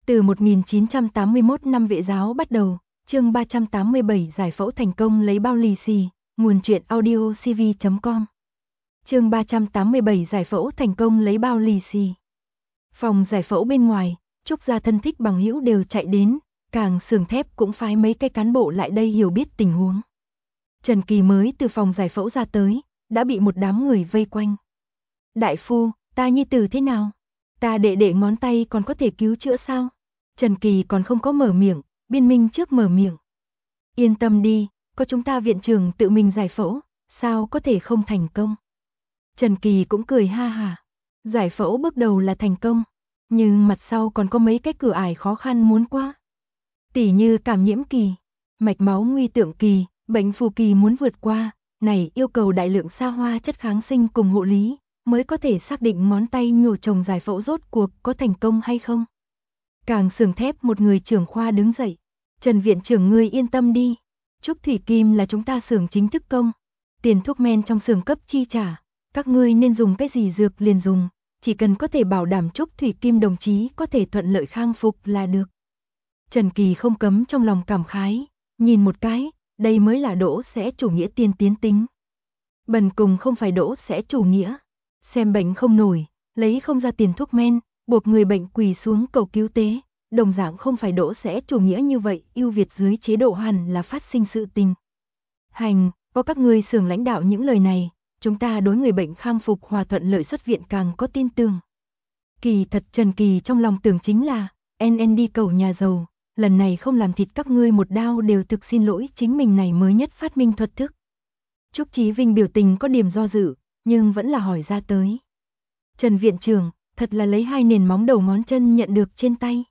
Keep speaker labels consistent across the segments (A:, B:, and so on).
A: Từ 1981 năm Vệ giáo bắt đầu, chương 387 giải phẫu thành công lấy bao lì xì, nguồn truyện audio cv.com. Chương 387 giải phẫu thành công lấy bao lì xì. Phòng giải phẫu bên ngoài, Trúc gia thân thích bằng hữu đều chạy đến, Càng Xưởng Thép cũng phái mấy cái cán bộ lại đây hiểu biết tình huống. Trần Kỳ mới từ phòng giải phẫu ra tới, đã bị một đám người vây quanh. Đại phu, ta nhi tử thế nào? Ta đệ đệ ngón tay còn có thể cứu chữa sao? Trần Kỳ còn không có mở miệng, Biên Minh trước mở miệng. Yên tâm đi, có chúng ta viện trưởng tự mình giải phẫu, sao có thể không thành công? Trần Kỳ cũng cười ha hả. Giải phẫu bước đầu là thành công, nhưng mặt sau còn có mấy cái cửa ải khó khăn muốn qua. Tỉ như cảm nhiễm kỳ, mạch máu nguy tượng kỳ, bệnh phù kỳ muốn vượt qua, này yêu cầu đại lượng xa hoa chất kháng sinh cùng hộ lý, mới có thể xác định ngón tay nhổ trồng giải phẫu rốt cuộc có thành công hay không. Càng Xưởng Thép một người trưởng khoa đứng dậy. Trần viện trưởng ngươi yên tâm đi. Trúc Thủy Kim là chúng ta xưởng chính thức công. Tiền thuốc men trong xưởng cấp chi trả. Các ngươi nên dùng cái gì dược liền dùng. Chỉ cần có thể bảo đảm Trúc Thủy Kim đồng chí có thể thuận lợi khang phục là được. Trần Kỳ không cấm trong lòng cảm khái. Nhìn một cái, đây mới là đỗ sẽ chủ nghĩa tiên tiến tính. Bần cùng không phải đỗ sẽ chủ nghĩa. Xem bệnh không nổi, lấy không ra tiền thuốc men, buộc người bệnh quỳ xuống cầu cứu tế, đồng dạng không phải đỗ sẽ chủ nghĩa như vậy, ưu việt dưới chế độ hẳn là phát sinh sự tình. Hành, có các ngươi xưởng lãnh đạo những lời này, chúng ta đối người bệnh khang phục hòa thuận lợi xuất viện càng có tin tưởng. Kỳ thật Trần Kỳ trong lòng tưởng chính là, NN đi cầu nhà giàu, lần này không làm thịt các ngươi một đao đều thực xin lỗi chính mình này mới nhất phát minh thuật thức. Trúc Chí Vinh biểu tình có điểm do dự, nhưng vẫn là hỏi ra tới. Trần viện trưởng, thật là lấy hai nền móng đầu ngón chân nhận được trên tay.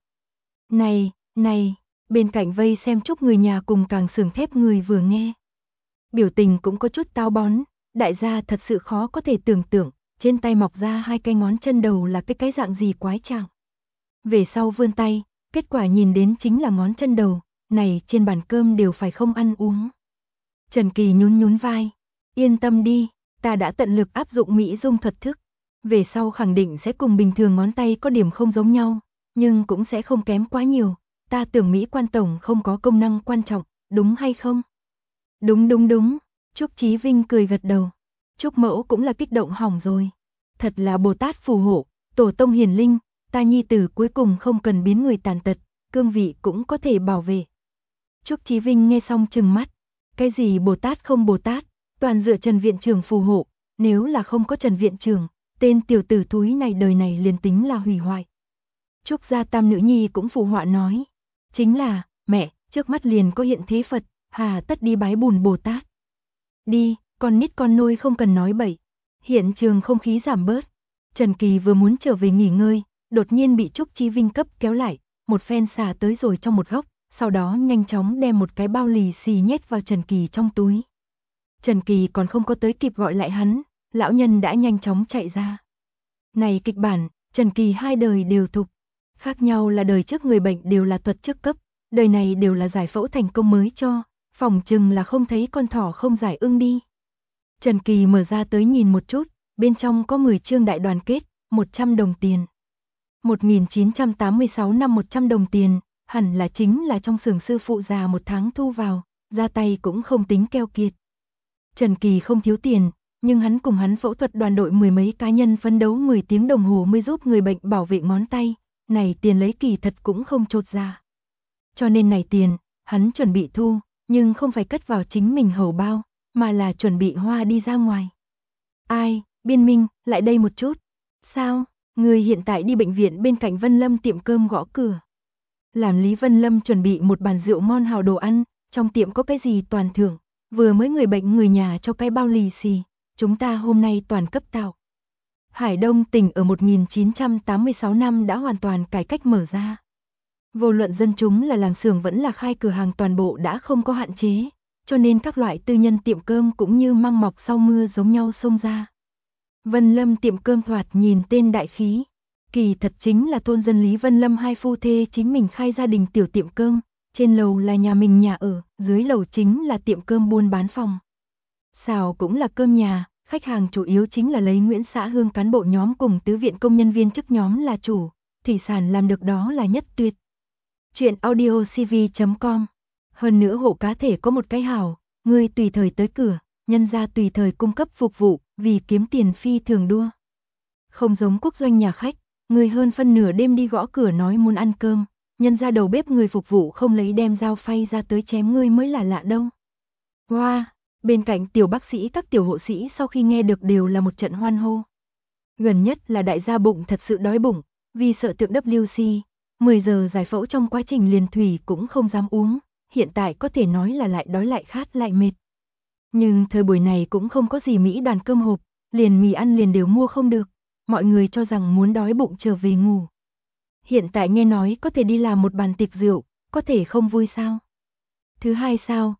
A: Này, bên cạnh vây xem Trúc người nhà cùng Càng Xưởng Thép người vừa nghe. Biểu tình cũng có chút táo bón, đại gia thật sự khó có thể tưởng tượng, trên tay mọc ra hai cái ngón chân đầu là cái dạng gì quái trạng. Về sau vươn tay, kết quả nhìn đến chính là ngón chân đầu, này trên bàn cơm đều phải không ăn uống. Trần Kỳ nhún vai, yên tâm đi, ta đã tận lực áp dụng mỹ dung thuật thức. Về sau khẳng định sẽ cùng bình thường ngón tay có điểm không giống nhau, nhưng cũng sẽ không kém quá nhiều. Ta tưởng Mỹ quan tổng không có công năng quan trọng, đúng hay không? Đúng. Trúc Chí Vinh cười gật đầu. Trúc mẫu cũng là kích động hỏng rồi. Thật là Bồ Tát phù hộ, tổ tông hiền linh, ta nhi tử cuối cùng không cần biến người tàn tật, cương vị cũng có thể bảo vệ. Trúc Chí Vinh nghe xong trừng mắt. Cái gì Bồ Tát không Bồ Tát, toàn dựa Trần viện trưởng phù hộ, nếu là không có Trần viện trưởng, tên tiểu tử thúi này đời này liền tính là hủy hoại. Trúc gia tam nữ nhi cũng phù họa nói. Chính là, mẹ, trước mắt liền có hiện thế Phật, hà tất đi bái bùn Bồ Tát. Đi, con nít con nôi không cần nói bậy. Hiện trường không khí giảm bớt. Trần Kỳ vừa muốn trở về nghỉ ngơi, đột nhiên bị Trúc Chí Vinh cấp kéo lại, một phen xả tới rồi trong một góc, sau đó nhanh chóng đem một cái bao lì xì nhét vào Trần Kỳ trong túi. Trần Kỳ còn không có tới kịp gọi lại hắn, lão nhân đã nhanh chóng chạy ra. Này kịch bản, Trần Kỳ hai đời đều thục. Khác nhau là đời trước người bệnh đều là thuật trước cấp, đời này đều là giải phẫu thành công mới cho, phỏng chừng là không thấy con thỏ không giải ưng đi. Trần Kỳ mở ra tới nhìn một chút, bên trong có 10 chương đại đoàn kết, 100 đồng tiền. 1986 năm 100 đồng tiền, hẳn là chính là trong xưởng sư phụ già một tháng thu vào, ra tay cũng không tính keo kiệt. Trần Kỳ không thiếu tiền, nhưng hắn cùng hắn phẫu thuật đoàn đội mười mấy cá nhân phấn đấu 10 tiếng đồng hồ mới giúp người bệnh bảo vệ ngón tay, này tiền lấy kỳ thật cũng không chột ra. Cho nên này tiền, hắn chuẩn bị thu, nhưng không phải cất vào chính mình hầu bao, mà là chuẩn bị hoa đi ra ngoài. Ai, Biên Minh, lại đây một chút. Sao, người hiện tại đi bệnh viện bên cạnh Vân Lâm tiệm cơm gõ cửa. Làm Lý Vân Lâm chuẩn bị một bàn rượu ngon hào đồ ăn, trong tiệm có cái gì toàn thưởng, vừa mới người bệnh người nhà cho cái bao lì xì, chúng ta hôm nay toàn cấp tạo. Hải Đông tỉnh ở 1986 năm đã hoàn toàn cải cách mở ra. Vô luận dân chúng là làm xưởng vẫn là khai cửa hàng toàn bộ đã không có hạn chế, cho nên các loại tư nhân tiệm cơm cũng như măng mọc sau mưa giống nhau xông ra. Vân Lâm tiệm cơm thoạt nhìn tên đại khí, kỳ thật chính là thôn dân Lý Vân Lâm hai phu thê chính mình khai gia đình tiểu tiệm cơm, trên lầu là nhà mình nhà ở, dưới lầu chính là tiệm cơm buôn bán phòng. Xào cũng là cơm nhà, khách hàng chủ yếu chính là lấy Nguyễn xã Hương cán bộ nhóm cùng tứ viện công nhân viên chức nhóm là chủ, thủy sản làm được đó là nhất tuyệt. Chuyện audiocv.com. Hơn nữa hộ cá thể có một cái hảo, ngươi tùy thời tới cửa, nhân gia tùy thời cung cấp phục vụ, vì kiếm tiền phi thường đua. Không giống quốc doanh nhà khách, người hơn phân nửa đêm đi gõ cửa nói muốn ăn cơm, nhân gia đầu bếp người phục vụ không lấy đem dao phay ra tới chém ngươi mới là lạ đâu. Wow, bên cạnh tiểu bác sĩ các tiểu hộ sĩ sau khi nghe được đều là một trận hoan hô. Gần nhất là đại gia bụng thật sự đói bụng, vì sợ tượng WC, 10 giờ giải phẫu trong quá trình liền thủy cũng không dám uống, hiện tại có thể nói là lại đói lại khát lại mệt. Nhưng thời buổi này cũng không có gì Mỹ đoàn cơm hộp, liền mì ăn liền đều mua không được, mọi người cho rằng muốn đói bụng trở về ngủ. Hiện tại nghe nói có thể đi làm một bàn tiệc rượu, có thể không vui sao? Thứ hai sao,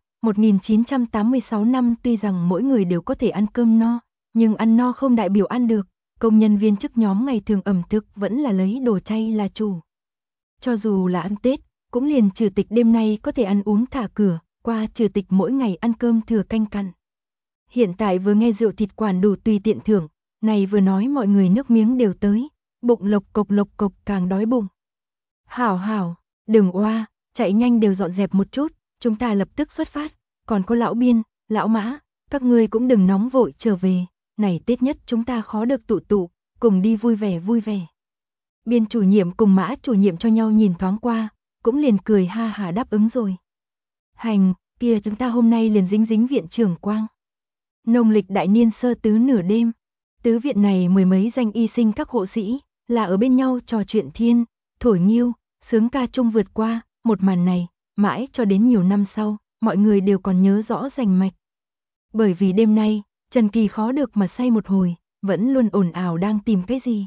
A: 1986 năm tuy rằng mỗi người đều có thể ăn cơm no, nhưng ăn no không đại biểu ăn được, công nhân viên chức nhóm ngày thường ẩm thực vẫn là lấy đồ chay là chủ. Cho dù là ăn Tết, cũng liền trừ tịch đêm nay có thể ăn uống thả cửa, qua trừ tịch mỗi ngày ăn cơm thừa canh cặn. Hiện tại vừa nghe rượu thịt quản đủ tùy tiện thưởng, này vừa nói mọi người nước miếng đều tới, bụng lộc cộc càng đói bụng. Hảo hảo, đừng oa, chạy nhanh đều dọn dẹp một chút, chúng ta lập tức xuất phát, còn có lão Biên, lão Mã, các ngươi cũng đừng nóng vội trở về, này Tết nhất chúng ta khó được tụ, cùng đi vui vẻ. Biên chủ nhiệm cùng Mã chủ nhiệm cho nhau nhìn thoáng qua, cũng liền cười ha hả đáp ứng rồi. Hành, kia chúng ta hôm nay liền dính viện trưởng Quang. Nông lịch đại niên sơ tứ nửa đêm, tứ viện này mười mấy danh y sinh các hộ sĩ, là ở bên nhau trò chuyện thiên, thổi nghiêu, sướng ca chung vượt qua, một màn này, mãi cho đến nhiều năm sau, mọi người đều còn nhớ rõ rành mạch. Bởi vì đêm nay, Trần Kỳ khó được mà say một hồi, vẫn luôn ồn ào đang tìm cái gì.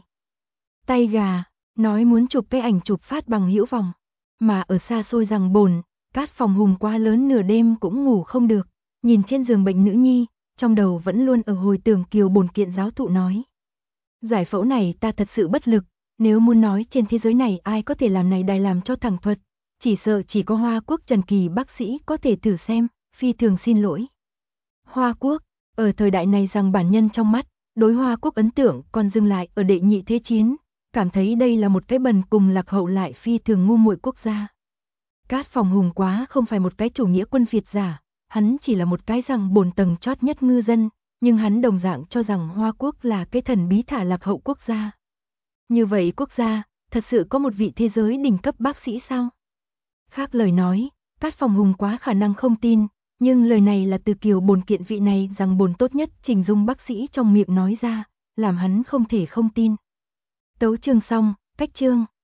A: Tay gà, nói muốn chụp cái ảnh chụp phát bằng hữu vọng, mà ở xa xôi rằng bồn, cát phòng hùng quá lớn nửa đêm cũng ngủ không được, nhìn trên giường bệnh nữ nhi, trong đầu vẫn luôn ở hồi tưởng Kiều Bồn Kiện giáo thụ nói. Giải phẫu này ta thật sự bất lực, nếu muốn nói trên thế giới này ai có thể làm này đài làm cho thẳng thuật, chỉ sợ chỉ có Hoa Quốc Trần Kỳ bác sĩ có thể thử xem, phi thường xin lỗi. Hoa Quốc, ở thời đại này rằng bản nhân trong mắt, đối Hoa Quốc ấn tượng còn dừng lại ở đệ nhị thế chiến, cảm thấy đây là một cái bần cùng lạc hậu lại phi thường ngu muội quốc gia. Cát phòng hùng quá không phải một cái chủ nghĩa quân Việt giả, hắn chỉ là một cái rằng bổn tầng chót nhất ngư dân, nhưng hắn đồng dạng cho rằng Hoa Quốc là cái thần bí thả lạc hậu quốc gia. Như vậy quốc gia, thật sự có một vị thế giới đỉnh cấp bác sĩ sao? Khác lời nói, Cát phòng hùng quá khả năng không tin, nhưng lời này là từ Kiều Bồn Kiện vị này rằng bồn tốt nhất Trình Dung bác sĩ trong miệng nói ra, làm hắn không thể không tin. Tấu chương xong, cách chương.